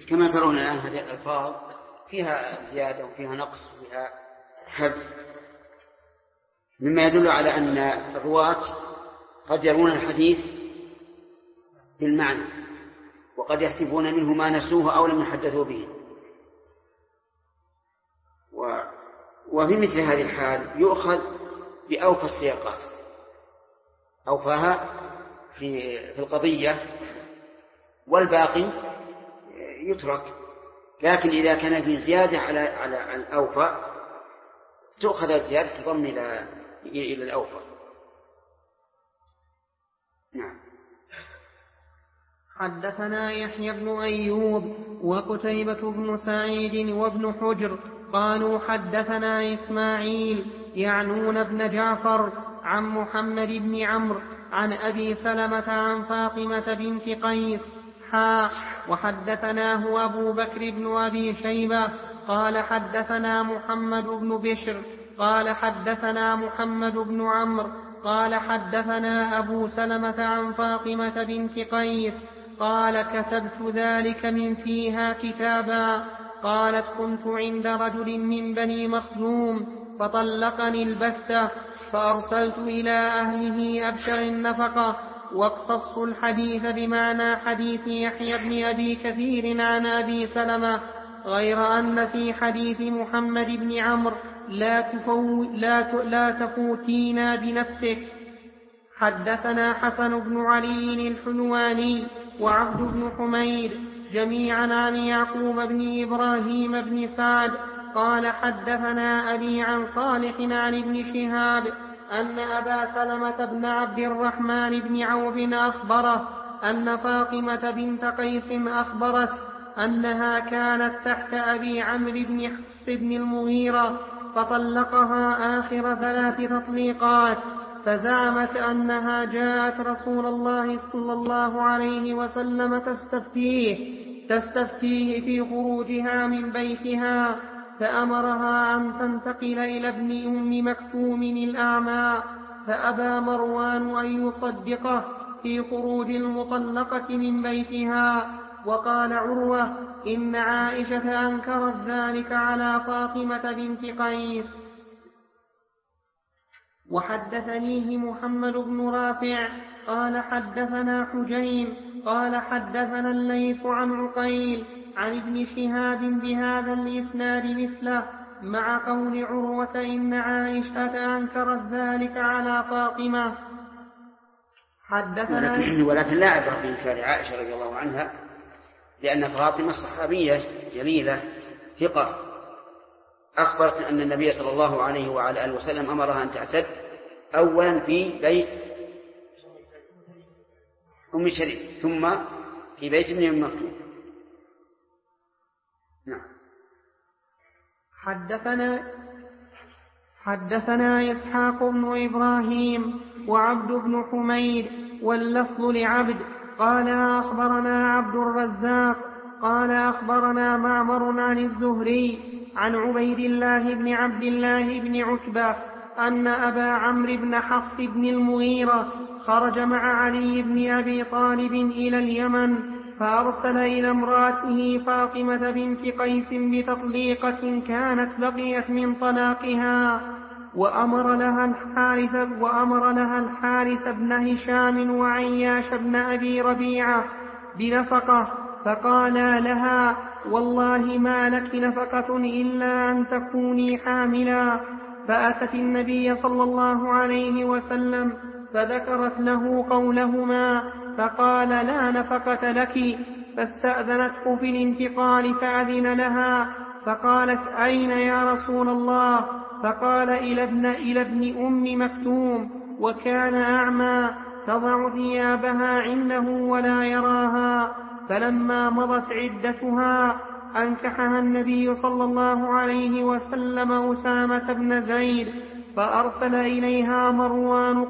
كما ترون الآن هذه الألفاظ فيها زيادة وفيها نقص وفيها حذف، مما يدل على أن الرواة قد يرون الحديث بالمعنى وقد يحذفون منه ما نسوه أو لم يحدثوا به. وفي مثل هذه الحال يؤخذ بأوفى السياقات، أوفاها في القضية، والباقي يترك. لكن إذا كان في زيادة على الأوفى تؤخذ الزيادة تضم إلى الأوفى. نعم. حدثنا يحيى بن أيوب وقتيبة بن سعيد وابن حجر قالوا حدثنا إسماعيل يعنون بن جعفر عن محمد بن عمرو عن أبي سلمة عن فاطمة بنت قيس وحدثناه أبو بكر بن أبي شيبة قال حدثنا محمد بن بشر قال حدثنا محمد بن عمرو قال حدثنا أبو سلمة عن فاطمة بنت قيس قال كتبت ذلك من فيها كتابا. قالت كنت عند رجل من بني مخزوم فطلقني البتة فأرسلت إلى أهله أبشر النفقة، واقتصوا الحديث بمعنى حديث يحيى بن أبي كثير عن أبي سلمة، غير أن في حديث محمد بن عمرو لا تفوتينا بنفسك. حدثنا حسن بن علي الحلواني وعبد بن حميد جميعا عن يعقوب بن إبراهيم بن سعد قال حدثنا أبي عن صالح عن ابن شهاب أن أبا سلمة بن عبد الرحمن بن عوف أخبره أن فاطمة بنت قيس أخبرت أنها كانت تحت أبي عمرو بن حفص بن المغيرة فطلقها آخر 3 تطليقات، فزعمت أنها جاءت رسول الله صلى الله عليه وسلم تستفتيه في خروجها من بيتها، فأمرها أن تنتقل إلى ابن أم مكتوم الأعمى، فأبى مروان أن يصدقه في خروج المطلقة من بيتها. وقال عروة إن عائشة أنكرت ذلك على فاطمة بنت قيس. وحدثنيه محمد بن رافع قال حدثنا حجين قال حدثنا الليث عن عقيل عن ابن شهاب بهذا الإسناد مثله، مع قول عروة إن عائشة أنكرت ذلك على فاطمة. ولكن لا عبرة بإنكار عائشة رضي الله عنها، لأن فاطمة صحابية جليلة ثقة أخبرت أن النبي صلى الله عليه وعلى آله وسلم أمرها أن تعتد أولا في بيت أم شريك ثم في بيت ابن أم مكتوم. نعم. حدثنا إسحاق بن إبراهيم وعبد بن حميد واللفظ لعبد قال أخبرنا عبد الرزاق قال أخبرنا معمر عن الزهري عن عبيد الله بن عبد الله بن عتبة أن أبا عمرو بن حفص بن المغيرة خرج مع علي بن أبي طالب إلى اليمن، فأرسل إلى امرأته فاطمة بنت قيس بتطليقة كانت بقيت من طلاقها، وأمر لها الحارث بن هشام وعياش بن أبي ربيعة بنفقة، فقالا لها والله ما لك نفقة إلا أن تكوني حاملا. فأتت النبي صلى الله عليه وسلم فذكرت له قولهما، فقال لا نفقة لك، فاستأذنته في الانتقال فأذن لها، فقالت أين يا رسول الله؟ فقال إلى ابن أم مكتوم، وكان أعمى، تضع ثيابها عنده ولا يراها. فلما مضت عدتها أنكحها النبي صلى الله عليه وسلم أسامة بن زيد، فأرسل إليها مروان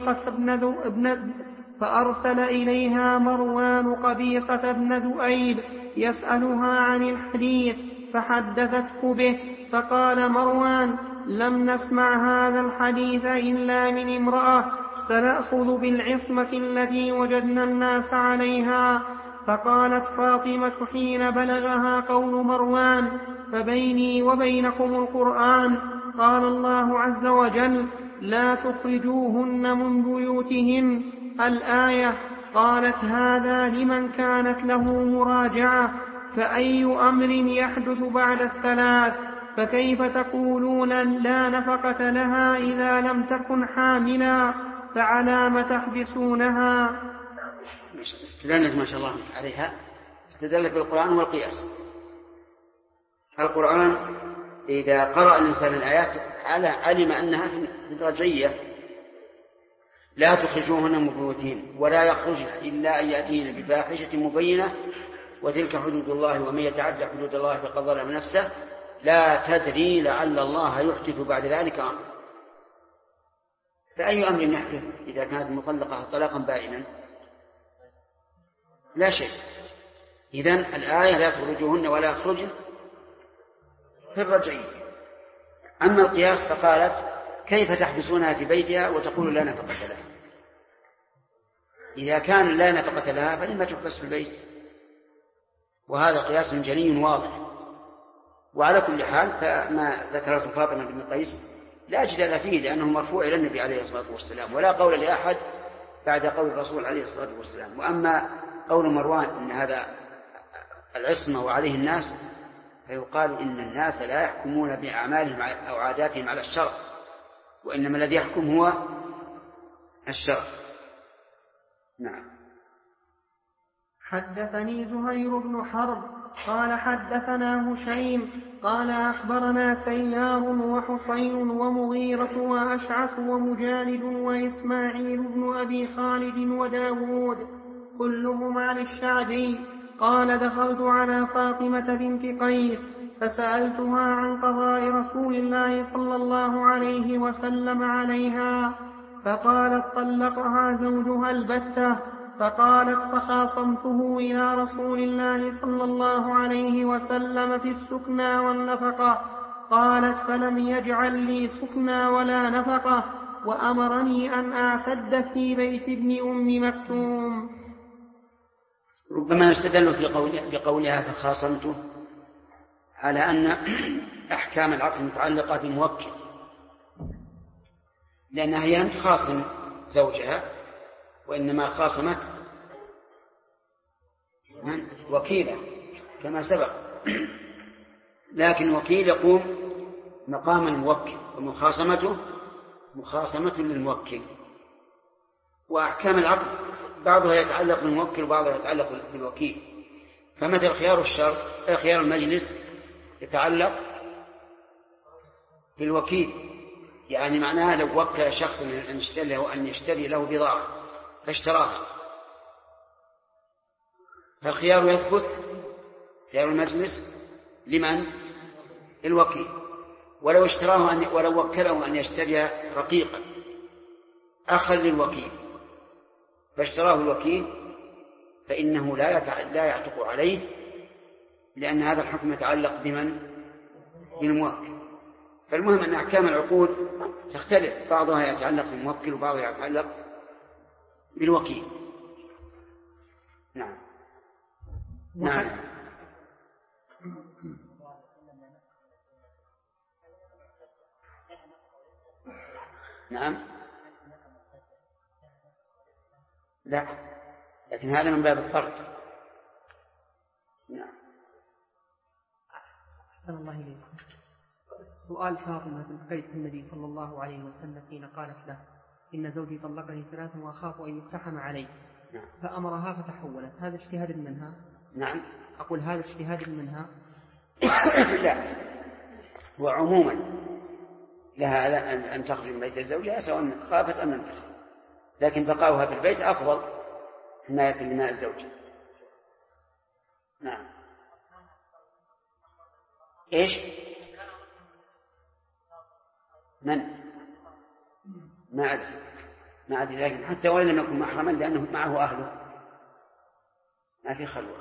قبيصة بن ذؤيب يسألها عن الحديث، فحدثته به، فقال مروان لم نسمع هذا الحديث إلا من امرأة، سنأخذ بالعصمة التي وجدنا الناس عليها. فقالت فاطمة حين بلغها قول مروان: فبيني وبينكم القرآن. قال الله عز وجل: لا تخرجوهن من بيوتهن، الآية. قالت: هذا لمن كانت له مراجعة، فأي أمر يحدث بعد الثلاث؟ فكيف تقولون لا نفقة لها إذا لم تكن حاملا؟ فعلام تحبسونها؟ استدلت ما شاء الله عليها، استدلت بالقرآن والقياس. القرآن إذا قرأ الإنسان الآيات علم أنها في الرجعية: لا تخرجوهن من بيوتهن ولا يخرجن إلا أن يأتين بفاحشة مبينة وتلك حدود الله ومن يتعدى حدود الله فقد ظلم نفسه لا تدري لعل الله يحدث بعد ذلك أمرا. فأي أمر يحدث إذا كانت مطلقة طلاقا بائنا؟ لا شيء. إذن الآية لا تخرجوهن ولا يخرجن في الرجعية. أما القياس فقالت: كيف تحبسونها في بيتها وتقول لا نفقة لها؟ إذا كان لا نفقة لها فلما تحبس في البيت؟ وهذا قياس جلي واضح. وعلى كل حال فما ذكرته فاطمة بن قيس لا جدال فيه، لأنه مرفوع إلى النبي عليه الصلاة والسلام، ولا قول لأحد بعد قول الرسول عليه الصلاة والسلام. وأما قول مروان إن هذا العصمة وعليه الناس، فيقال إن الناس لا يحكمون بأعمالهم أو عاداتهم على الشرع، وإنما الذي يحكم هو الشرع. نعم. حدثني زهير بن حرب قال حدثنا هشيم قال أخبرنا سيار وحسين ومغيرة وأشعث ومجالد وإسماعيل بن أبي خالد وداود كلهم عن الشعبي قال: دخلت على فاطمة بنت قيس فسألتها عن قضاء رسول الله صلى الله عليه وسلم عليها، فقالت: طلقها زوجها البتة. فقالت: فخاصمته إلى رسول الله صلى الله عليه وسلم في السكنى والنفقة. قالت: فلم يجعل لي سكنى ولا نفقة، وأمرني أن أعتد في بيت ابن أم مكتوم. ربما يستدل بقولها فخاصمته على أن أحكام العقد متعلقة بالموكل، لأنها هي لم تخاصم زوجها، وإنما خاصمت وكيلة كما سبق. لكن الوكيل يقوم مقام الموكل، ومخاصمته مخاصمة للموكل. وأحكام العقد بعضها يتعلق بالموكل وبعضها يتعلق بالوكيل. فمثل خيار المجلس يتعلق بالوكيل، يعني معناها لو وكل شخص أن يشتري له بضاعة فاشتراها، فالخيار يثبت خيار المجلس لمن؟ الوكيل. ولو وكله أن يشتري رقيقا أخا للوكيل فاشتراه الوكيل فإنه لا يعتق عليه، لأن هذا الحكم يتعلق بمن؟ بالموكل. فالمهم أن أحكام العقود تختلف، بعضها يتعلق بالموكل وبعضها يتعلق بالوكيل. نعم. نعم. نعم. لا، لكن هذا من باب الفرق. نعم. أحسن الله إليكم. سؤال فاطمة بنت قيس النبي صلى الله عليه وسلم حين قالت له: إن زوجي طلقني ثلاثا وأخاف أن يقتحم علي. نعم. فأمرها فتحولت، هذا اجتهاد منها؟ نعم. أقول هذا اجتهاد منها؟ لا، وعموما لها أن تخرج من بيت زوجها سواء خافت أم لم تخف، لكن بقاؤها في البيت أفضل حماية لماء الزوج. نعم. إيش؟ من؟ ما أدري، لكن حتى وإن لم يكن محرما لأنه معه أهله ما في خلوة.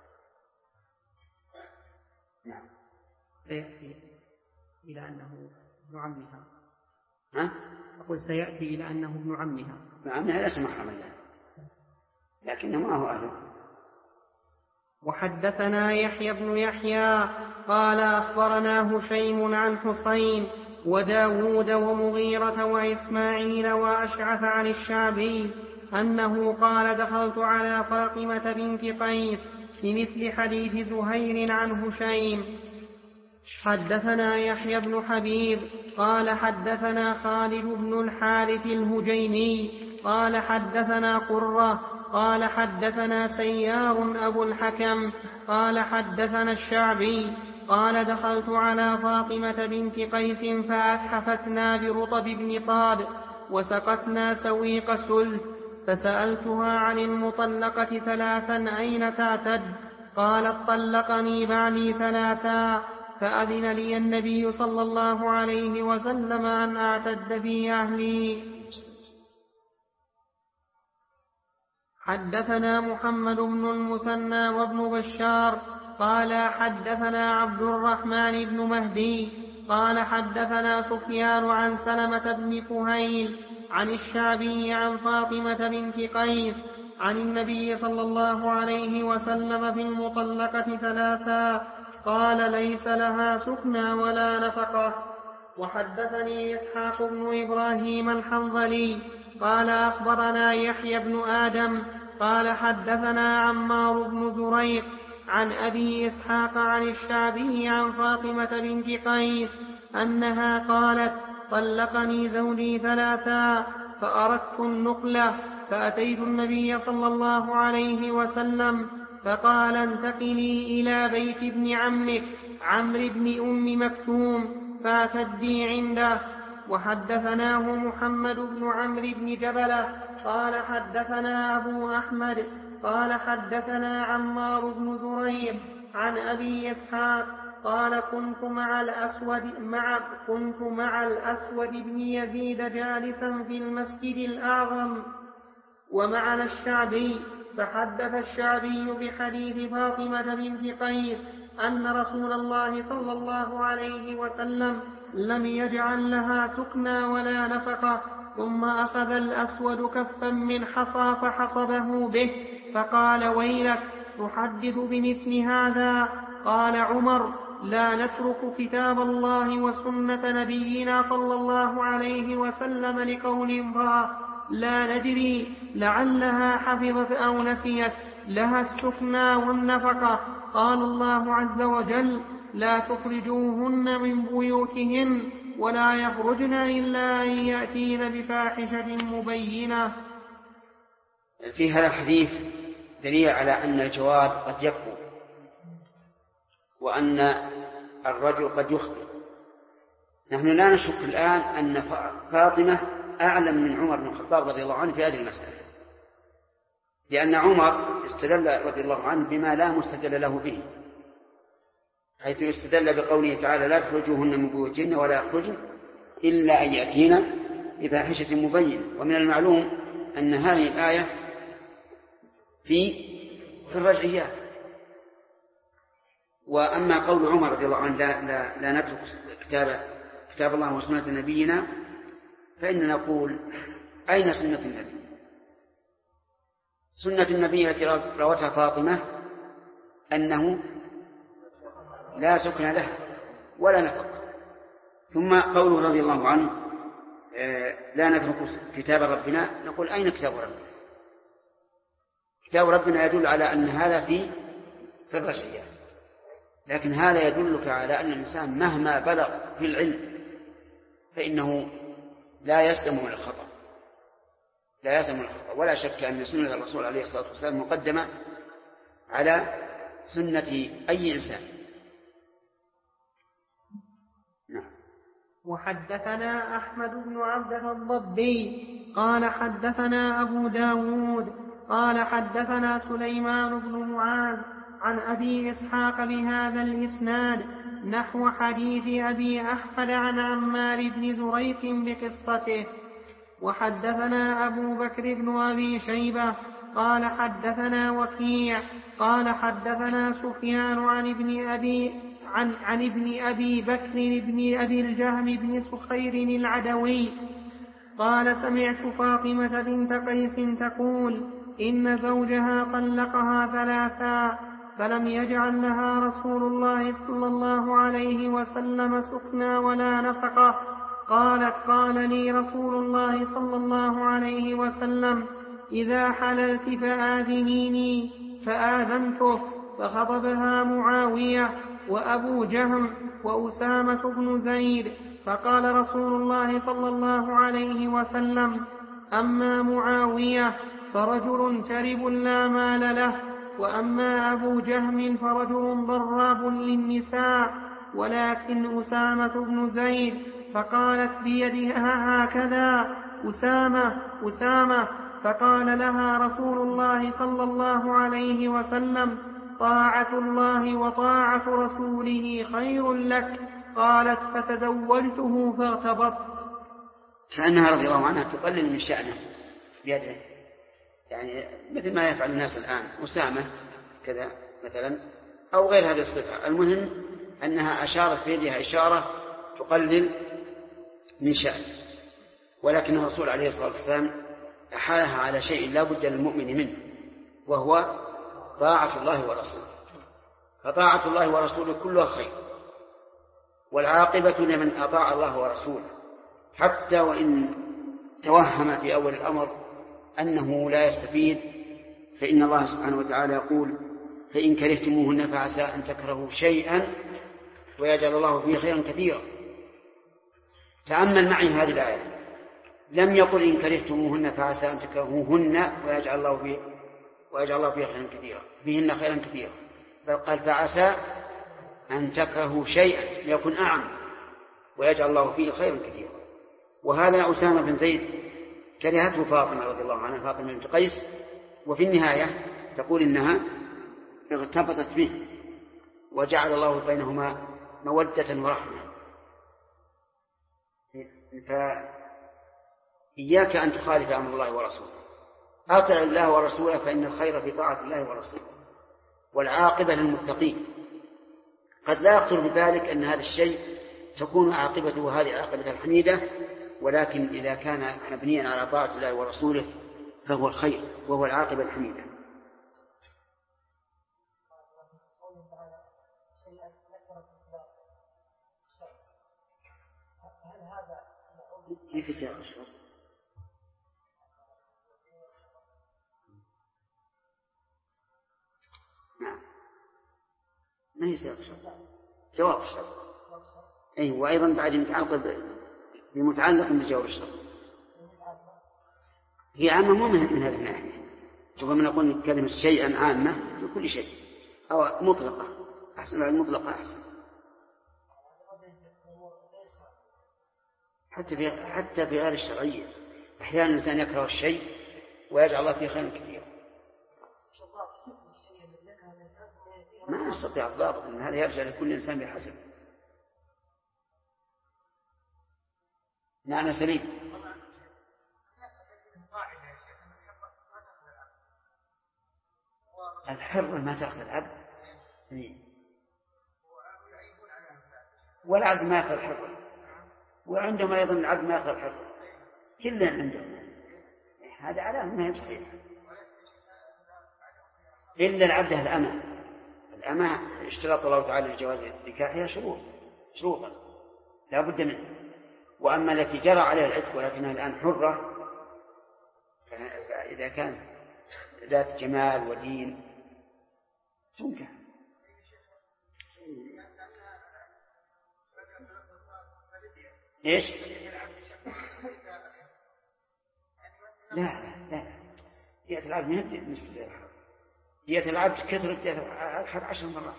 نعم. سيأتي إلى أنه ابن عمها. ها؟ أقول سيأتي إلى أنه ابن عمها. ابن عمها ليس محرما لها، لكنه معه أهله. وحدثنا يحيى بن يحيى قال أخبرنا هشيم عن حسين وداود ومغيرة وإسماعيل وأشعث عن الشعبي أنه قال دخلت على فاطمة بنت قيس بمثل حديث زهير عن هشيم. حدثنا يحيى بن حبيب قال حدثنا خالد بن الحارث الهجيمي قال حدثنا قرة قال حدثنا سيار أبو الحكم قال حدثنا الشعبي قال دخلت على فاطمة بنت قيس فأتحفتنا برطب بن طاب وسقتنا سويق سلف فسألتها عن المطلقة ثلاثا أين تعتد؟ قالت طلقني بعلي ثلاثا فأذن لي النبي صلى الله عليه وسلم أن أعتد في أهلي. حدثنا محمد بن المثنى وابن بشار قال حدثنا عبد الرحمن بن مهدي قال حدثنا سفيان عن سلمة بن كهيل عن الشعبي عن فاطمة بنت قيس عن النبي صلى الله عليه وسلم في المطلقة ثلاثا قال ليس لها سكنى ولا نفقة. وحدثني إسحاق بن إبراهيم الحنظلي قال أخبرنا يحيى بن آدم قال حدثنا عمار بن زريق عن أبي إسحاق عن الشعبي عن فاطمة بنت قيس أنها قالت طلقني زوجي ثلاثا فأردت النقلة فأتيت النبي صلى الله عليه وسلم فقال انتقلي إلى بيت ابن عمك عمرو بن أم مكتوم فاعتدي عنده. وحدثناه محمد بن عمرو بن جبلة قال حدثنا أبو أحمد قال حدثنا عمار بن زريق عن أبي إسحاق قال كنت مع الأسود بن يزيد جالسا في المسجد الأعظم ومعنا الشعبي فحدث الشعبي بحديث فاطمة بنت قيس أن رسول الله صلى الله عليه وسلم لم يجعل لها سكنى ولا نفقة. ثم أخذ الأسود كفا من حصى فحصبه به فقال ويلك تحدث بمثل هذا؟ قال عمر لا نترك كتاب الله وسنة نبينا صلى الله عليه وسلم لقول امرأة لا ندري لعلها حفظت أو نسيت لها السكنى والنفقة. قال الله عز وجل لا تخرجوهن من بيوتهن ولا يخرجن إلا أن يأتين بفاحشة مبينة. في هذا الحديث دليل على أن الجواب قد يكفر وأن الرجل قد يخطئ. نحن لا نشك الآن أن فاطمة أعلم من عمر بن الخطاب رضي الله عنه في هذه المسألة، لأن عمر استدل رضي الله عنه بما لا مستدل له به، حيث استدل بقوله تعالى لا تخرجوهن من بيوتهن ولا يخرجن إلا أن يأتين بفاحشة مبينة. ومن المعلوم أن هذه الآية في الرجعيات. وأما قول عمر رضي الله عنه لا نترك كتاب الله وسنة نبينا، فإننا نقول أين سنة النبي؟ سنة النبي التي روتها فاطمة أنه لا سكن له ولا نفقة. ثم قوله رضي الله عنه لا نترك كتاب ربنا، نقول أين كتاب ربنا؟ كتاب ربنا يدل على أن هذا في الرجعيات، لكن هذا يدلك على أن الإنسان مهما بلغ في العلم فإنه لا يسلم من الخطأ، ولا شك أن سنة الرسول عليه الصلاة والسلام مقدمة على سنة أي إنسان. وحدثنا أحمد بن عبدة الضبي قال حدثنا أبو داود قال حدثنا سليمان بن معاذ عن أبي إسحاق بهذا الإسناد نحو حديث أبي أحمد عن عمار بن زريق بقصته. وحدثنا أبو بكر بن أبي شيبة قال حدثنا وكيع قال حدثنا سفيان عن ابن أبي بكر بن أبي الجهم بن سخير العدوي قال سمعت فاطمة بنت قيس تقول إن زوجها طلقها ثلاثا فلم يجعل لها رسول الله صلى الله عليه وسلم سكنى ولا نفقة. قالت: قال لي رسول الله صلى الله عليه وسلم: إذا حللت فآذنيني، فآذنته، فخطبها معاوية وأبو جهم وأسامة بن زيد، فقال رسول الله صلى الله عليه وسلم: أما معاوية فرجل شرب لا مال له، وأما أبو جهم فرجل ضراب للنساء، ولكن أسامة بن زيد. فقالت بيدها هكذا: أسامة أسامة. فقال لها رسول الله صلى الله عليه وسلم: طاعة الله وطاعة رسوله خير لك. قالت: فتزوجته فارتبطت. كأنها رضي الله عنها تقلل من شأنه بيده، يعني مثل ما يفعل الناس الآن، أسامة كذا مثلا أو غير هذه الصفة. المهم أنها أشارت بيدها إشارة تقلل من شأنه، ولكن الرسول عليه الصلاة والسلام أحالها على شيء لا بد للمؤمن منه، وهو طاعة الله ورسوله. فطاعة الله ورسوله كلها خير، والعاقبة لمن أطاع الله ورسوله، حتى وإن توهم في أول الأمر أنه لا يستفيد، فإن الله سبحانه وتعالى يقول: فإن كرهتموهن فعسى أن تكرهوا شيئا ويجعل الله فيه خيرا كثيرا. تأمل معي هذه الآية، لم يقل إن كرهتموهن فعسى أن تكرهوهن ويجعل الله فيه خيرا كثيرا، فيهن خيرا كثيرا، بل قال فعسى أن تكرهوا شيئا ليكن أعم ويجعل الله فيه خيرا كثيرا. وهذا أسامة بن زيد كرهته فاطمة رضي الله عنها، فاطمة بنت قيس، وفي النهاية تقول إنها ارتبطت به وجعل الله بينهما مودة ورحمة. فإياك أن تخالف أمر الله ورسوله، أطع الله ورسوله، فإن الخير في طاعة الله ورسوله، والعاقبة للمتقين. قد لا يخطر ببالك أن هذا الشيء تكون عاقبته هذه العاقبة الحميدة، ولكن إذا كان مبنيا على طاعة الله ورسوله فهو الخير وهو العاقبة الحميدة. في سياق الشرط نعم، ما هي سياق الشرط، جواب الشرط. أي وأيضا بعد متعلق بمتعلق بجواب الشرط، هي عامة مو من هذه الناحية. ربما نقول كلمة شيئا عامة في كل شيء، أو مطلقة أحسن، بعد مطلقة أحسن. حتى في غير الشرعية أحيانا الإنسان يكره الشيء ويجعل الله فيه خيرا كثيرا. ما نستطيع الضابط، أن هذا يرجع لكل إنسان بحسب. نعم سليم. الحر ما تأخذ العبد، والعبد ما يأخذ الحر، وعندهم أيضا العبد ما يأخذ الحر، كلنا عندهم. هذا علامة ما هي صحيح، إلا العبد الأمة اشترط الله تعالى لجواز نكاحها شروطا لا بد منه. وأما التي جرى عليها العتق ولكنها الآن حرة، فإذا كانت ذات جمال ودين تنكح. إيش؟ لا دية العبد ما هي مثل دية الحر. دية العبد كثرت دية الحر 10 مرات.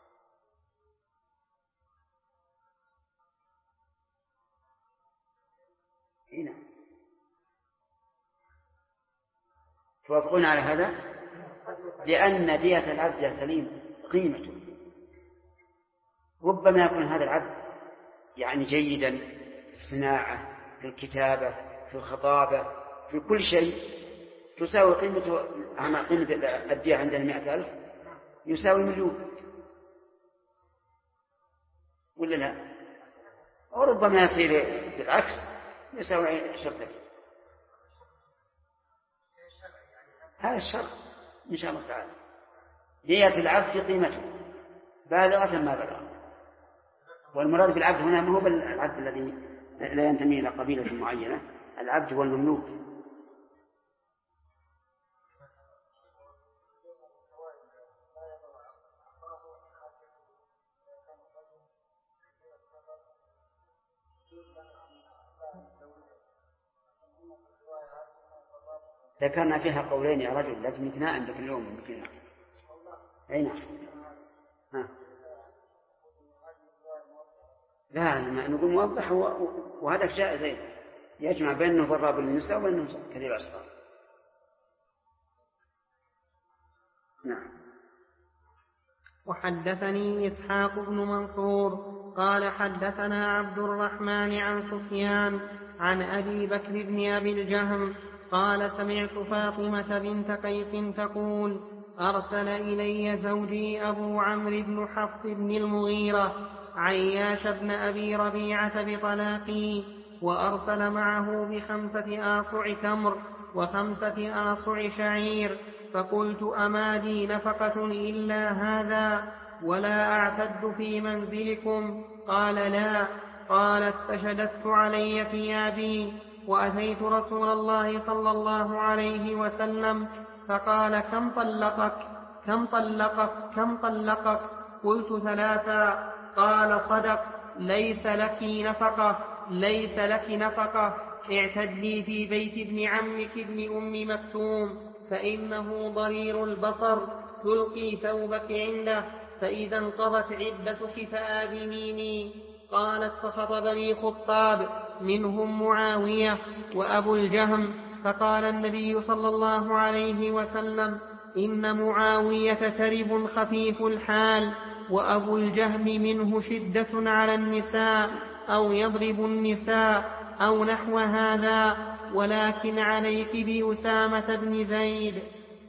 هنا توافقون على هذا؟ لأن دية العبد يا سليم قيمته، ربما يكون هذا العبد يعني جيدا في الصناعة، في الكتابة، في الخطابة، في كل شيء، تساوي قيمة الدية عندنا 100,000 يساوي 1,000,000 ولا لا؟ وربما يصير بالعكس يساوي شرطين. هذا الشرط إن شاء الله تعالى. دية العبد قيمته بالغة ما بلغ. والمراد بالعبد هنا ما هو العبد الذي لا ينتمي إلى قبيلة معينة، العبد والمملوك. ذكرنا فيها قولين يا رجل، لكن اثناء عندك اليوم يمكن. أي نعم. لا نقول موضح، وهذا جائز يجمع بينه ضراب للنساء وبينه كذب الأسفار. نعم. وحدثني إسحاق بن منصور قال حدثنا عبد الرحمن عن سفيان عن أبي بكر بن أبي الجهم قال سمعت فاطمة بنت قيس تقول أرسل إلي زوجي أبو عمرو بن حفص بن المغيرة عياش بن أبي ربيعة بطلاقي، وأرسل معه ب5 آصع تمر و5 آصع شعير، فقلت أما لي نفقة إلا هذا ولا أعتد في منزلكم؟ قال لا. قالت فشددت علي ثيابي وأتيت رسول الله صلى الله عليه وسلم فقال كم طلقك؟ قلت 3. قال صدق، ليس لك نفقة، اعتدي في بيت ابن عمك ابن أم مكتوم فإنه ضرير البصر، تلقي ثوبك عنده، فإذا انقضت عدتك فآذنيني. قالت فخطبني خطاب منهم معاوية وأبو الجهم، فقال النبي صلى الله عليه وسلم إن معاوية ترب خفيف الحال، وأبو الجهم منه شدة على النساء أو يضرب النساء أو نحو هذا، ولكن عليك بأسامة بن زيد.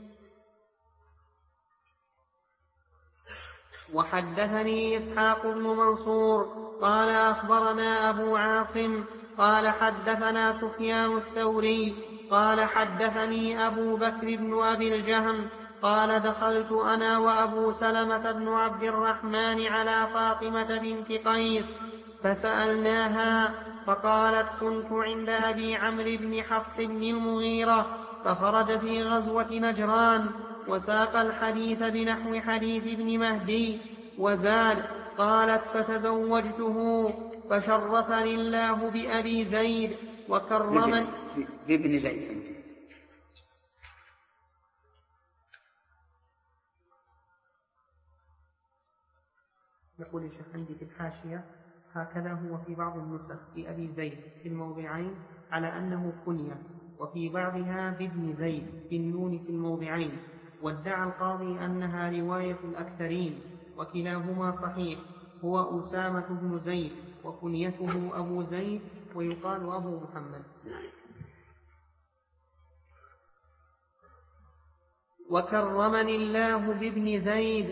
وحدثني إسحاق بن منصور قال أخبرنا أبو عاصم قال حدثنا سفيان الثوري قال حدثني أبو بكر بن أبي الجهم قال دخلت أنا وأبو سلمة بن عبد الرحمن على فاطمة بنت قيس فسألناها، فقالت كنت عند أبي عمرو بن حفص بن المغيرة فخرج في غزوة نجران، وساق الحديث بنحو حديث ابن مهدي وزاد. قالت فتزوجته فشرفني الله بأبي زيد وكرمني بابن زيد. يقول الشيخ عندي في الحاشية هكذا هو في بعض النسخ بأبي زيد في الموضعين على أنه كنية، وفي بعضها بابن زيد بالنون في الموضعين، وادعى القاضي أنها رواية الأكثرين، وكلاهما صحيح. هو أسامة بن زيد وكنيته أبو زيد ويقال أبو محمد. وكرمني الله بابن زيد.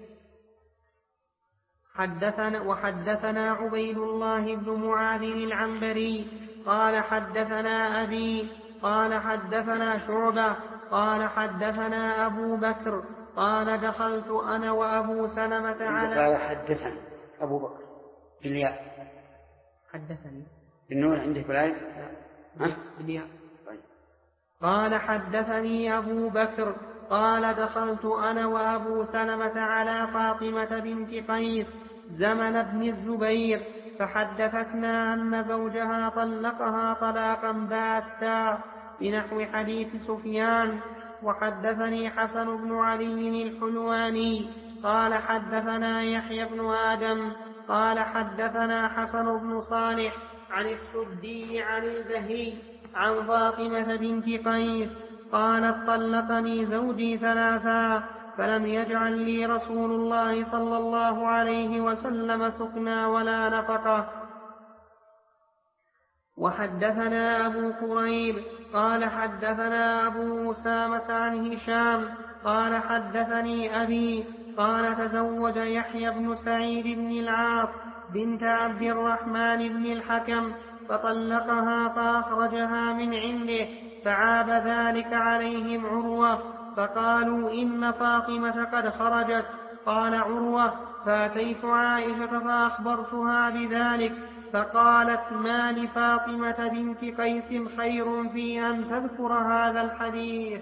وحدثنا عبيد الله بن معاذ العنبري قال حدثنا أبي قال حدثنا شعبة قال حدثنا أبو بكر قال دخلت أنا وأبو سلمة على قال حدثنا أبو بكر بالياء، حدثني بالنون عندك بالعين بالياء. قال حدثني أبو بكر قال دخلت أنا وأبو سلمة على فاطمة بنت قيس زمن ابن الزبير فحدثتنا أن زوجها طلقها طلاقا باتا بنحو حديث سفيان. وحدثني حسن بن علي الحلواني قال حدثنا يحيى بن آدم قال حدثنا حسن بن صالح عن السدي عن البهي عن فاطمة بنت قيس قالت طلقني زوجي 3 فلم يجعل لي رسول الله صلى الله عليه وسلم سكنا ولا نفقة. وحدثنا أبو كريب قال حدثنا أبو أسامة عن هشام قال حدثني أبي قال تزوج يحيى بن سعيد بن العاص بنت عبد الرحمن بن الحكم فطلقها فأخرجها من عنده، فعاب ذلك عليهم عروة فقالوا إن فاطمة قد خرجت. قال عروة: فأتيت عائشة فأخبرتها بذلك، فقالت: ما لفاطمة بنت قيس خير في أن تذكر هذا الحديث.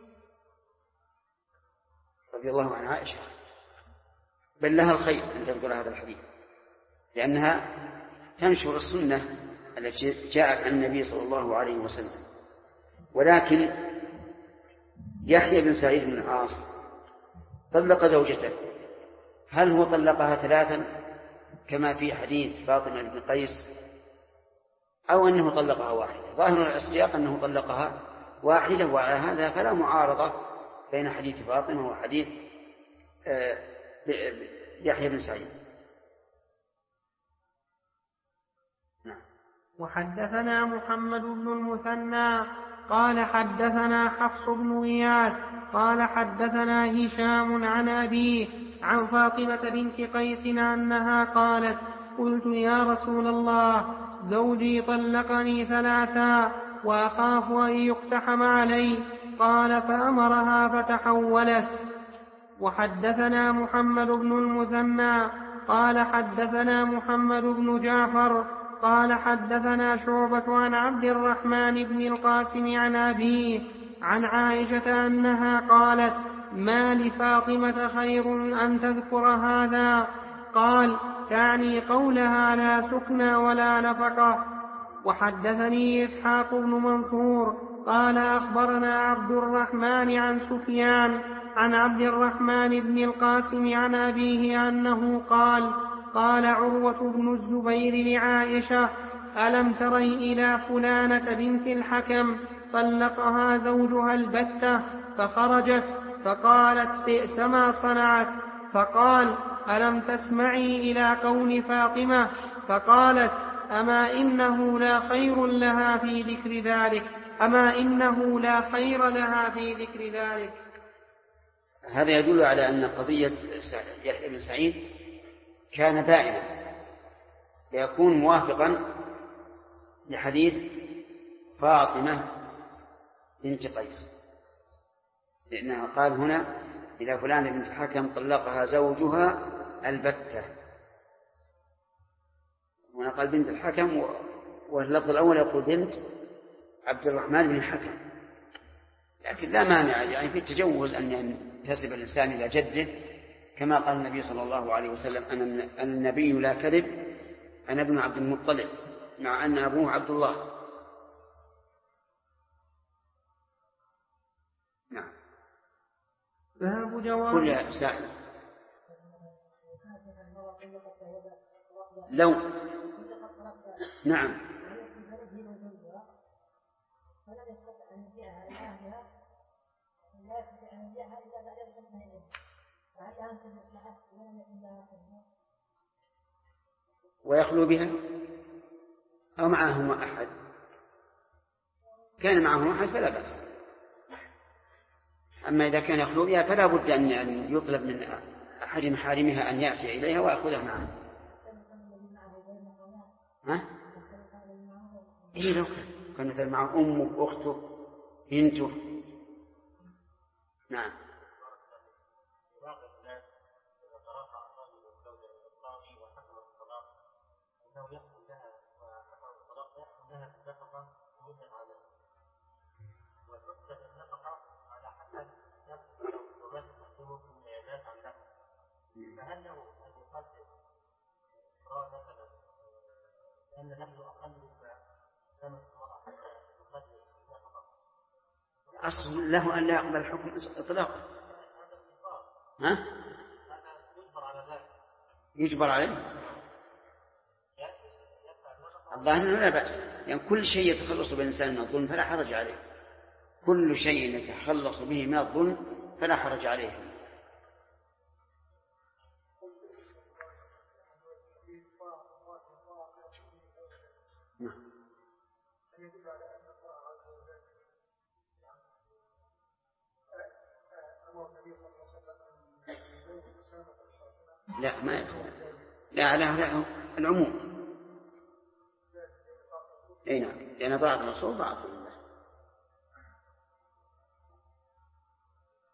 رضي الله عن عائشة، بل لها الخير أن تذكر هذا الحديث، لأنها تنشر السنة التي جاءت عن النبي صلى الله عليه وسلم. ولكن يحيى بن سعيد بن العاص طلق زوجته، هل هو طلقها 3 كما في حديث فاطمة بن قيس، أو أنه طلقها 1؟ ظاهر السياق أنه طلقها 1، وعلى هذا فلا معارضة بين حديث فاطمة وحديث يحيى بن سعيد. نعم. وحدثنا محمد بن المثنى قال حدثنا حفص بن غياث قال حدثنا هشام عن أبيه عن فاطمة بنت قيس أنها قالت: قلت يا رسول الله، زوجي طلقني 3 وأخاف أن يقتحم علي. قال: فأمرها فتحولت. وحدثنا محمد بن المثنى قال حدثنا محمد بن جعفر قال حدثنا شعبة عن عبد الرحمن بن القاسم عن أبيه عن عائشة أنها قالت: ما لفاطمة خير أن تذكر هذا. قال: تعني قولها لا سكنى ولا نفقة. وحدثني إسحاق بن منصور قال أخبرنا عبد الرحمن عن سفيان عن عبد الرحمن بن القاسم عن أبيه أنه قال: قال عروة بن الزبير لعائشة: ألم تري إلى فلانة بنت الحكم طلقها زوجها البتة فخرجت، فقالت: بئس ما صنعت. فقال: ألم تسمعي إلى قول فاطمة؟ فقالت: أما إنه لا خير لها في ذكر ذلك، أما إنه لا خير لها في ذكر ذلك. هذا يدل على أن قضية يحيى بن سعيد كان بائنا، ليكون موافقا لحديث فاطمة بنت قيس، لأنها قال هنا: إلى فلان بنت الحكم طلقها زوجها البتة، هنا قال بنت الحكم، واللفظ الأول يقول بنت عبد الرحمن بن الحكم. لكن لا مانع، يعني في التجوز أن ينتسب الإنسان إلى جده، كما قال النبي صلى الله عليه وسلم: أنا النبي لا كذب، أنا ابن عبد المطلب، مع أن أبوه عبد الله. نعم. باب جواز. قل يا سائل، لو نعم ويخلو بها أو معهم أحد، كان معهم أحد فلا بأس. أما إذا كان يخلو بها فلا بد أن يطلب من أحد محارمها أن يأتي إليها ويأخذها معه. ها؟ إيه، لو كان مثل معه أمه، أخته، بنته. نعم. فهل له أن يقدم مثلا أن نحن أقل مما سمت المرأة حتى يقدم نفقة؟ أصل له أن لا يقبل الحكم إطلاقا. ها؟ يجبر على ذلك. يجبر عليه؟ الظاهر أنه لا بأس، يعني كل شيء يتخلص بالإنسان من الظلم فلا حرج عليه، كل شيء يتخلص به من الظلم فلا حرج عليه. لا ما يدخل، لا على هذا العموم. اي نعم، لأن ضاعت الرسول ضاعت الله.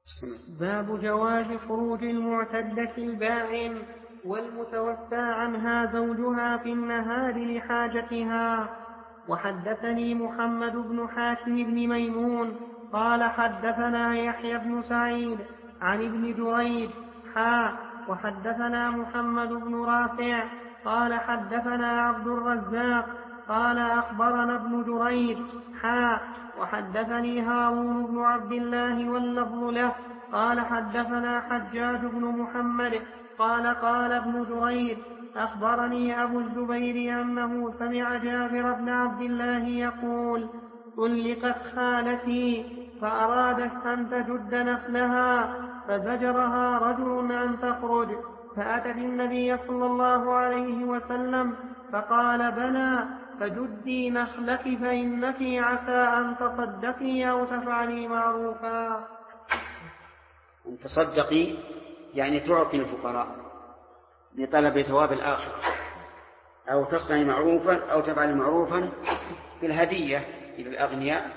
باب جواز خروج المعتدة البائن والمتوفى عنها زوجها في النهار لحاجتها. وحدثني محمد بن حاتم بن ميمون قال حدثنا يحيى بن سعيد عن ابن جريج وحدثنا محمد بن رافع قال حدثنا عبد الرزاق قال أخبرنا ابن جريج وحدثني هارون بن عبد الله واللفظ له قال حدثنا حجاج بن محمد قال ابن جريج أخبرني أبو الزبير أنه سمع جابر بن عبد الله يقول طلقت خالتي فأرادت أن تجد نخلها فزجرها رجل أن تخرج فأتت النبي صلى الله عليه وسلم فقال بلى فجدي نخلك فإنك عسى أن تصدقي أو تفعلي معروفا. أن تصدقي يعني تعطي الفقراء لطلب ثواب الآخرة، أو تصنعي معروفا أو تفعلي معروفا بالهدية إلى الأغنياء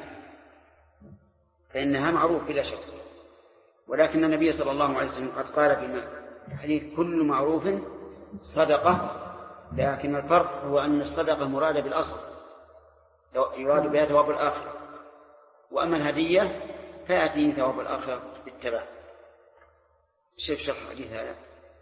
فإنها معروف بلا شك. ولكن النبي صلى الله عليه وسلم قد قال في الحديث كل معروف صدقة، لكن الفرق هو أن الصدقة مرادة بالأصل يراد بها ثواب الآخرة، وأما الهدية فيأتي ثواب الآخرة بالتبع. شوف شرح الحديث هذا.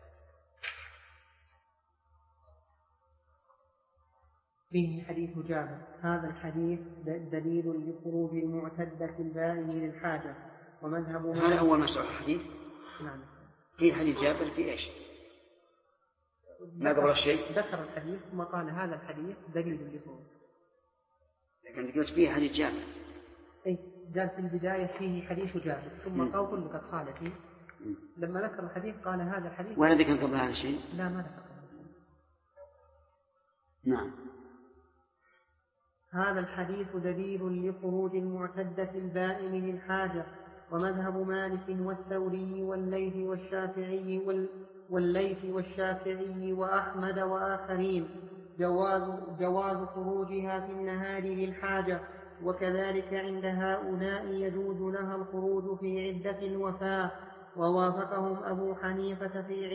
فيه حديث جابر. هذا الحديث دليل لخروج المعتدة البائن للحاجة ومذهب هذا أول ما شرح الحديث. نعم. في حديث جابر في إيش؟ ما قبل الشيء ذكر الحديث ثم قال هذا الحديث دليل لخروج. لكن قلت فيه حديث جابر. أي قال في البداية فيه حديث جابر ثم قال طلقت خالتي. لما ذكر الحديث قال هذا الحديث. ولا ذكر قبل هذا الشيء؟ لا ما ذكر قبل هذا الشيء. نعم. هذا الحديث دليل لخروج المعتدة البائن للحاجة ومذهب مالك والثوري والليث والشافعي وأحمد وآخرين جواز خروجها في النهار للحاجة، وكذلك عند هؤلاء يجوز لها الخروج في عدة الوفاة. ووافقهم أبو حنيفة في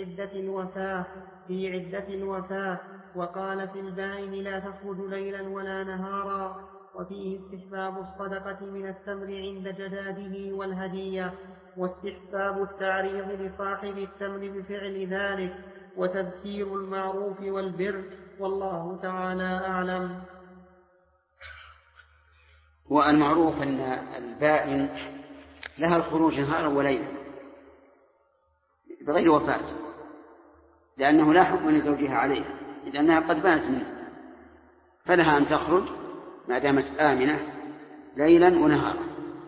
عدة الوفاة وقال في البائن لا تخرج ليلا ولا نهارا. وفيه استحباب الصدقة من التمر عند جداده والهدية، واستحباب التعريض لصاحب التمر بفعل ذلك، وتذكير المعروف والبر، والله تعالى أعلم. والمعروف أن البائن لها الخروج نهارا وليلا بغير وفاة، لأنه لا حكم لزوجها عليها إذ أنها قد بانت منه، فلها أن تخرج ما دامت آمنة ليلا ونهارا،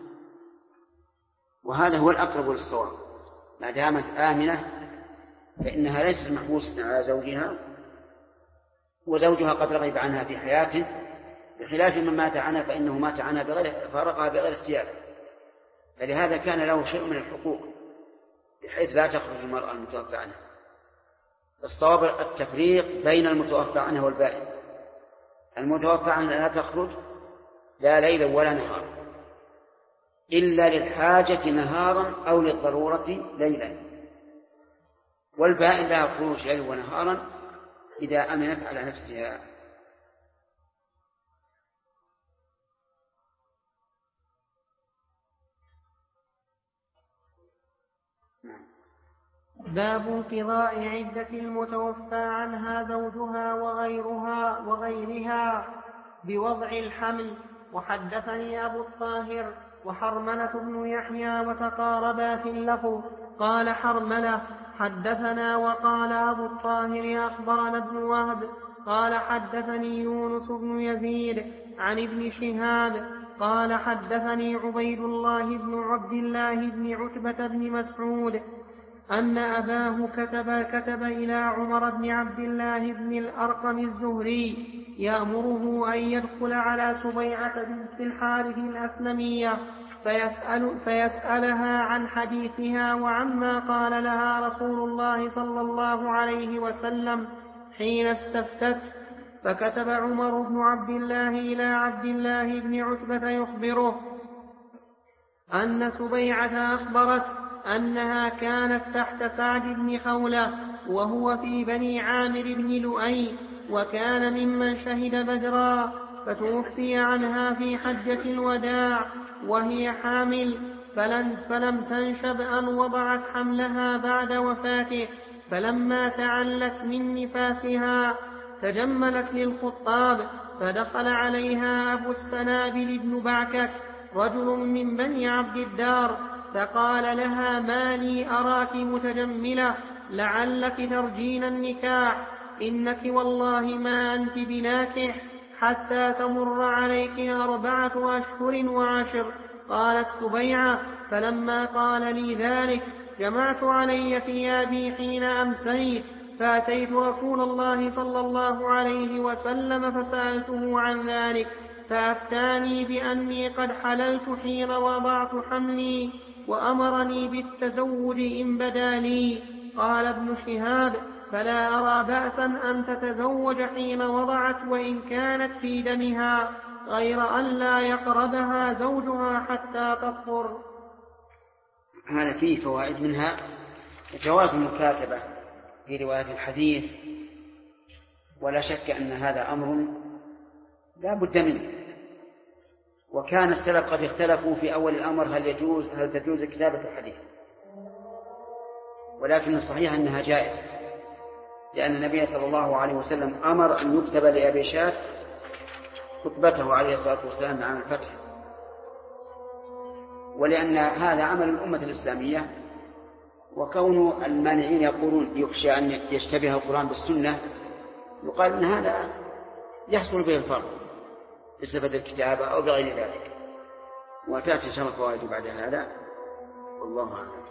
وهذا هو الأقرب للصواب. ما دامت آمنة فإنها ليست محبوسة على زوجها، وزوجها قد رغب عنها في حياته، بخلاف من مات عنها فإنه مات عنها فارقها بغير اختيار، فلهذا كان له شيء من الحقوق بحيث لا تخرج المرأة المتوفى عنها. الصواب التفريق بين المتوفى عنها والبائن. المتوفى عنها لا تخرج لا ليلا ولا نهارا إلا للحاجة نهارا أو للضرورة ليلا، والبائن لها خروج ليلا ونهارا إذا أمنت على نفسها. باب انقضاء عدة المتوفى عنها زوجها وغيرها بوضع الحمل. وحدثني أبو الطاهر وحرملة بن يحيى وتقاربا في اللفظ. قال حرملة حدثنا وقال أبو الطاهر أخبرنا ابن وهب قال حدثني يونس بن يزيد عن ابن شهاب قال حدثني عبيد الله بن عبد الله بن عتبة بن مسعود أن أباه كتب إلى عمر بن عبد الله بن الأرقم الزهري يأمره أن يدخل على سبيعة بنت الحارث الأسلمية فيسألها عن حديثها وعما قال لها رسول الله صلى الله عليه وسلم حين استفتت. فكتب عمر بن عبد الله إلى عبد الله بن عتبة يخبره أن سبيعة أخبرت أنها كانت تحت سعد بن خولة وهو في بني عامر بن لؤي، وكان ممن شهد بدرا، فتوفي عنها في حجة الوداع وهي حامل، فلم تنشب أن وضعت حملها بعد وفاته. فلما تعلت من نفاسها تجملت للخطاب، فدخل عليها أبو السنابل بن بعكك رجل من بني عبد الدار، فقال لها: ما لي أراك متجملة، لعلك ترجين النكاح، إنك والله ما أنت بناكح حتى تمر عليك 4 أشهر و10. قالت سبيعة: فلما قال لي ذلك جمعت علي ثيابي حين أمسيت، فأتيت رسول الله صلى الله عليه وسلم فسألته عن ذلك، فأفتاني بأني قد حللت حين وضعت حملي، وأمرني بالتزوج إن بدا لي. قال ابن شهاب: فلا أرى بأسا أن تتزوج حين وضعت وإن كانت في دمها، غير أن لا يقربها زوجها حتى تطهر. هذا فيه فوائد، منها جواز المكاتبة في رواية الحديث، ولا شك أن هذا أمر لا بد منه. وكان السلف قد اختلفوا في أول الأمر هل تجوز كتابة الحديث، ولكن الصحيح أنها جائزة، لأن النبي صلى الله عليه وسلم أمر أن يكتب لأبي شات خطبته عليه الصلاة والسلام عام الفتح، ولأن هذا عمل الأمة الإسلامية. وكون المانعين يقولون يخشى أن يشتبه القرآن بالسنة، يقال أن هذا يحصل به الفرق بصفة الكتابة أو بغير ذلك، وتأتي شرط فوائد بعد هذا، والله أعلم.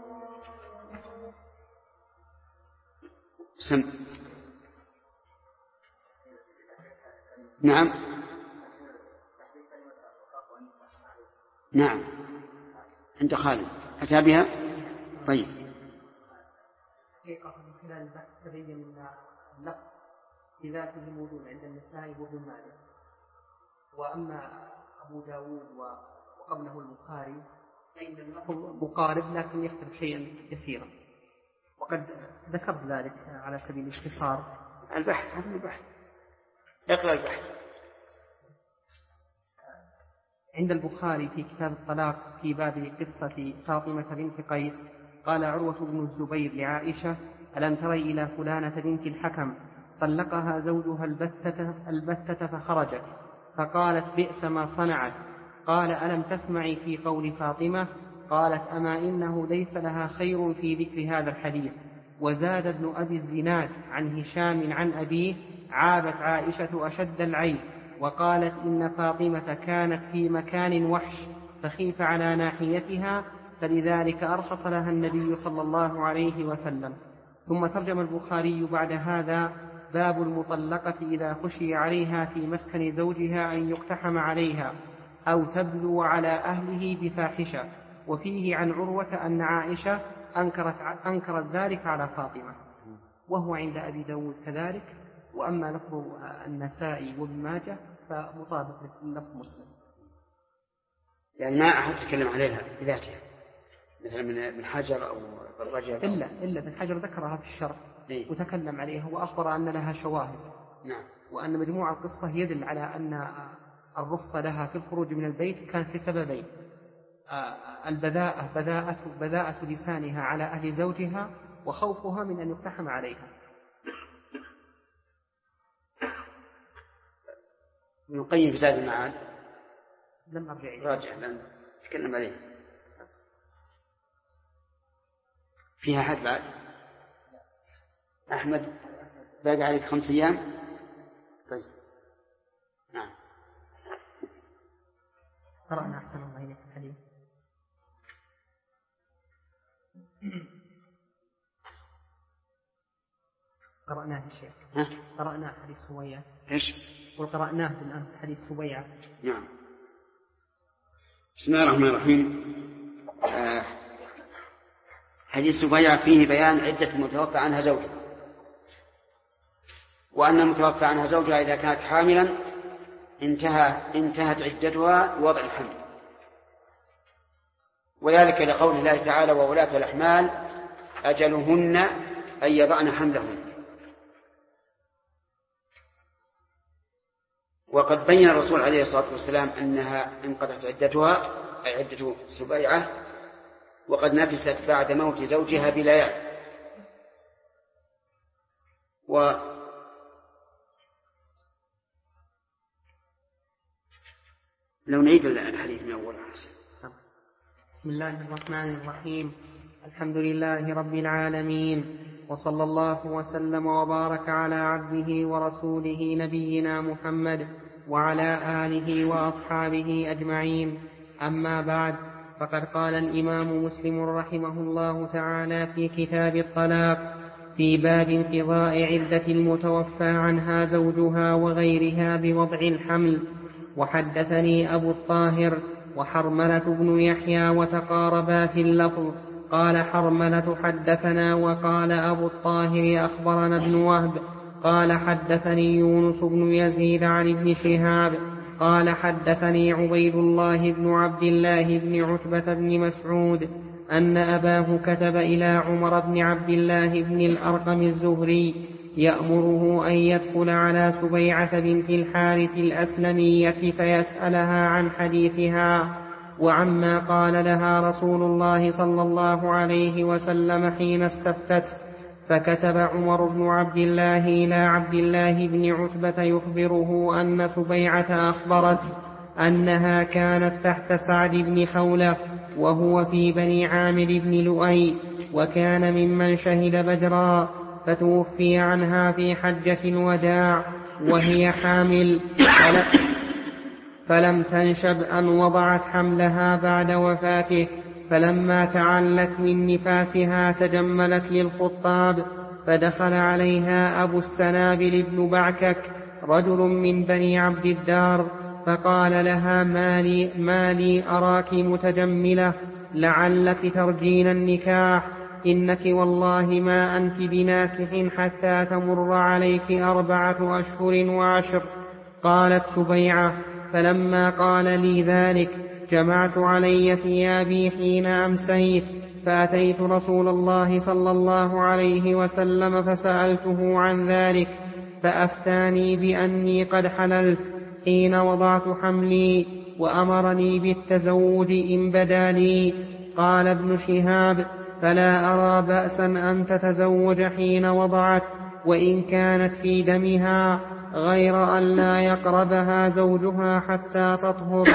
نعم عند خالد أتى بها. طيب، حقيقة من خلال البحث تبين أن اللفظ في ذاته موجود عند النسائي وابن ماجه، وأما أبو داود وقبله البخاري فإن اللفظ مقارب لكن يختلف شيئا يسيرا، وقد ذكرت ذلك على سبيل الاختصار. البحث هذا البحث، اقرأ البحث. عند البخاري في كتاب الطلاق في باب قصة فاطمة بنت قيس قال عروة بن الزبير لعائشة: ألم تري إلى فلانة بنت الحكم طلقها زوجها البتة فخرجت، فقالت: بئس ما صنعت. قال: ألم تسمعي في قول فاطمة؟ قالت: أما إنه ليس لها خير في ذكر هذا الحديث. وزاد ابن أبي الزناد عن هشام عن أبيه: عابت عائشة أشد العيب، وقالت: إن فاطمة كانت في مكان وحش فخيف على ناحيتها، فلذلك أرخص لها النبي صلى الله عليه وسلم. ثم ترجم البخاري بعد هذا: باب المطلقة إذا خشي عليها في مسكن زوجها أن يقتحم عليها أو تبلو على أهله بفاحشة. وفيه عن عروة أن عائشة أنكرت ذلك على فاطمة، وهو عند أبي داود كذلك. وأما لفظ النسائي وابن ماجه فمطابق للفظ مسلم، يعني ما أحد يتكلم عليها بذاتها، مثلا من حجر أو الرجل، إلا ابن حجر ذكرها في الشرح وتكلم عليها وأخبر أن لها شواهد. نعم. وأن مجموع القصة يدل على أن الرخصة لها في الخروج من البيت كانت لسببين: بذاءة لسانها على أهل زوجها، وخوفها من أن يقتحم عليها. ابن القيم في زاد المعاد لم أرجع إليه، راجع لأن تكلم عليه. فيها حد بعد؟ أحمد باقي عليك 5 أيام. طيب نعم. قرأنا أحسن الله إليك الحديث. قرأناه الشيخ. قرأناه حديث سويعة. إيش؟ وقرأناه بالأمس حديث سويعة. نعم. بسم الله الرحمن الرحيم. حديث سويعة فيه بيان عدة المتوفى عنها زوجها، وأن المتوفى عنها زوجها إذا كانت حاملا انتهت عدتها بوضع الحمل، وذلك لقول الله تعالى وولاة الأحمال أجلهن أن يضعن حملهن. وقد بين الرسول عليه الصلاة والسلام أنها انقضت عدتها أي عدة سبيعة وقد نفست بعد موت زوجها بليال. لو نعيد الحديث من أول حسن. بسم الله الرحمن الرحيم. الحمد لله رب العالمين، وصلى الله وسلم وبارك على عبده ورسوله نبينا محمد وعلى آله وأصحابه أجمعين. أما بعد، فقد قال الإمام مسلم رحمه الله تعالى في كتاب الطلاق في باب انقضاء عدة المتوفى عنها زوجها وغيرها بوضع الحمل: وحدثني أبو الطاهر وحرملة بن يحيى وتقاربا في اللفظ. قال حرملة حدثنا، وقال أبو الطاهر أخبرنا ابن وهب قال حدثني يونس بن يزيد عن ابن شهاب قال حدثني عبيد الله بن عبد الله بن عتبة بن مسعود أن أباه كتب إلى عمر بن عبد الله بن الأرقم الزهري يأمره أن يدخل على سبيعة بنت الحارث الأسلمية فيسألها عن حديثها وعما قال لها رسول الله صلى الله عليه وسلم حين استفتته. فكتب عمر بن عبد الله إلى عبد الله بن عتبة يخبره أن سبيعة أخبرته أنها كانت تحت سعد بن خولة وهو في بني عامر بن لؤي وكان ممن شهد بدرا، فتوفي عنها في حجة الوداع وهي حامل، فلم تنشب أن وضعت حملها بعد وفاته. فلما تعلت من نفاسها تجملت للخطاب، فدخل عليها أبو السنابل بن بعكك رجل من بني عبد الدار فقال لها: ما لي أراك متجملة، لعلك ترجين النكاح، إنك والله ما أنت بناكح حتى تمر عليك 4 أشهر و10. قالت سبيعة: فلما قال لي ذلك جمعت علي ثيابي حين أمسيت، فأتيت رسول الله صلى الله عليه وسلم فسألته عن ذلك، فأفتاني بأني قد حللت حين وضعت حملي، وأمرني بالتزوج إن بدا لي. قال ابن شهاب: فلا أرى بأسا أن تتزوج حين وضعت وإن كانت في دمها، غير أن لا يقربها زوجها حتى تطهر.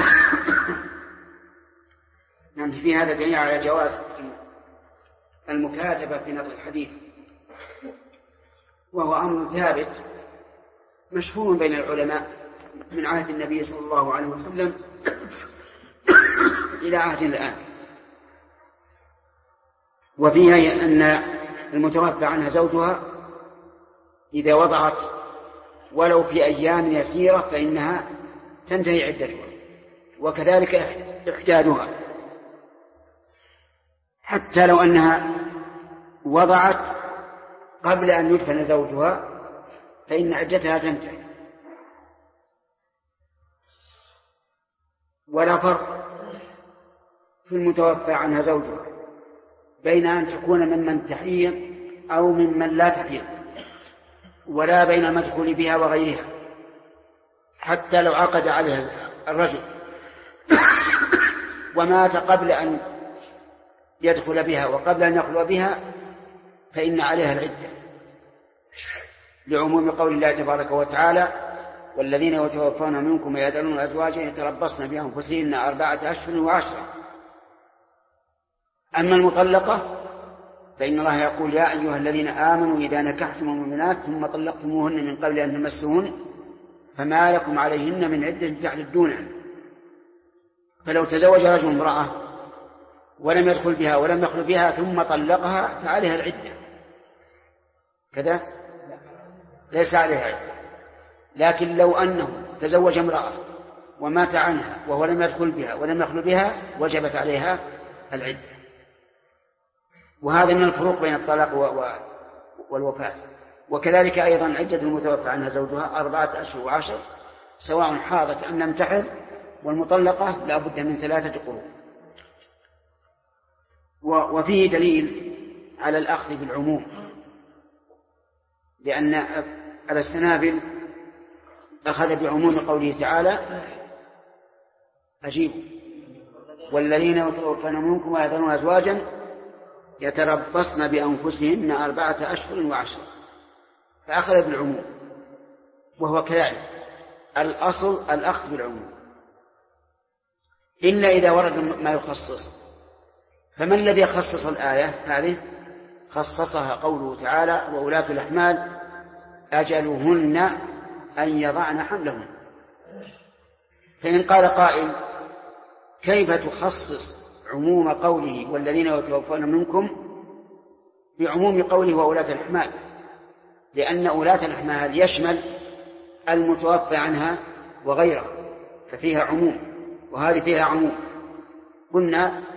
نعم، في هذا دليل على جواز المكاتبة في نقل الحديث، وهو أمر ثابت مشهور بين العلماء من عهد النبي صلى الله عليه وسلم إلى عهد الآن. وفيها أن المتوفى عنها زوجها إذا وضعت ولو في أيام يسيرة فإنها تنتهي عدتها، وكذلك إحدادها، حتى لو أنها وضعت قبل أن يدفن زوجها فإن عدتها تنتهي. ولا فرق في المتوفى عنها زوجها بين أن تكون ممن تحيض أو ممن لا تحيض، ولا بين المدخول بها وغيرها، حتى لو عقد عليها الرجل ومات قبل أن يدخل بها وقبل أن يخلو بها فإن عليها العدة، لعموم قول الله تبارك وتعالى: والذين يتوفون منكم ويذرون أزواجا يتربصن بأنفسهن 4 أشهر و10. أما المطلقة فإن الله يقول: يا أيها الذين آمنوا إذا نكحتم المؤمنات ثم طلقتموهن من قبل أن تمسوهن فما لكم عليهن من عدة تعتدونها. فلو تزوج رجل امرأة ولم يدخل بها ولم يخلو بها ثم طلقها فعليها العدة كذا، ليس عليها عدة. لكن لو أنه تزوج امرأة ومات عنها وهو لم يدخل بها ولم يخلو بها وجبت عليها العدة. وهذا من الفروق بين الطلاق والوفاة. وكذلك أيضا عدة المتوفى عنها زوجها 4 أشهر و10 سواء حاضت أم لم تحض، والمطلقة لا بد من 3 قروء. وفيه دليل على الأخذ بالعموم، لأن أبا السنابل أخذ بعموم قوله تعالى أجيبوا والذين يتوفون منكم ويذرون أزواجا يتربصن بأنفسهن 4 أشهر و10، فأخذ بالعموم، وهو كذلك الأصل الأخذ بالعموم إلا إذا ورد ما يخصص. فمن الذي خصص الآية هذه؟ خصصها قوله تعالى وأولاة الأحمال أجلهن أن يضعن حملهن. فإن قال قائل كيف تخصص عموم قوله والذين يتوفون منكم بعموم قوله وأولاة الأحمال؟ لأن أولاة الأحمال يشمل المتوفى عنها وغيره، ففيها عموم وهذه فيها عموم. قلنا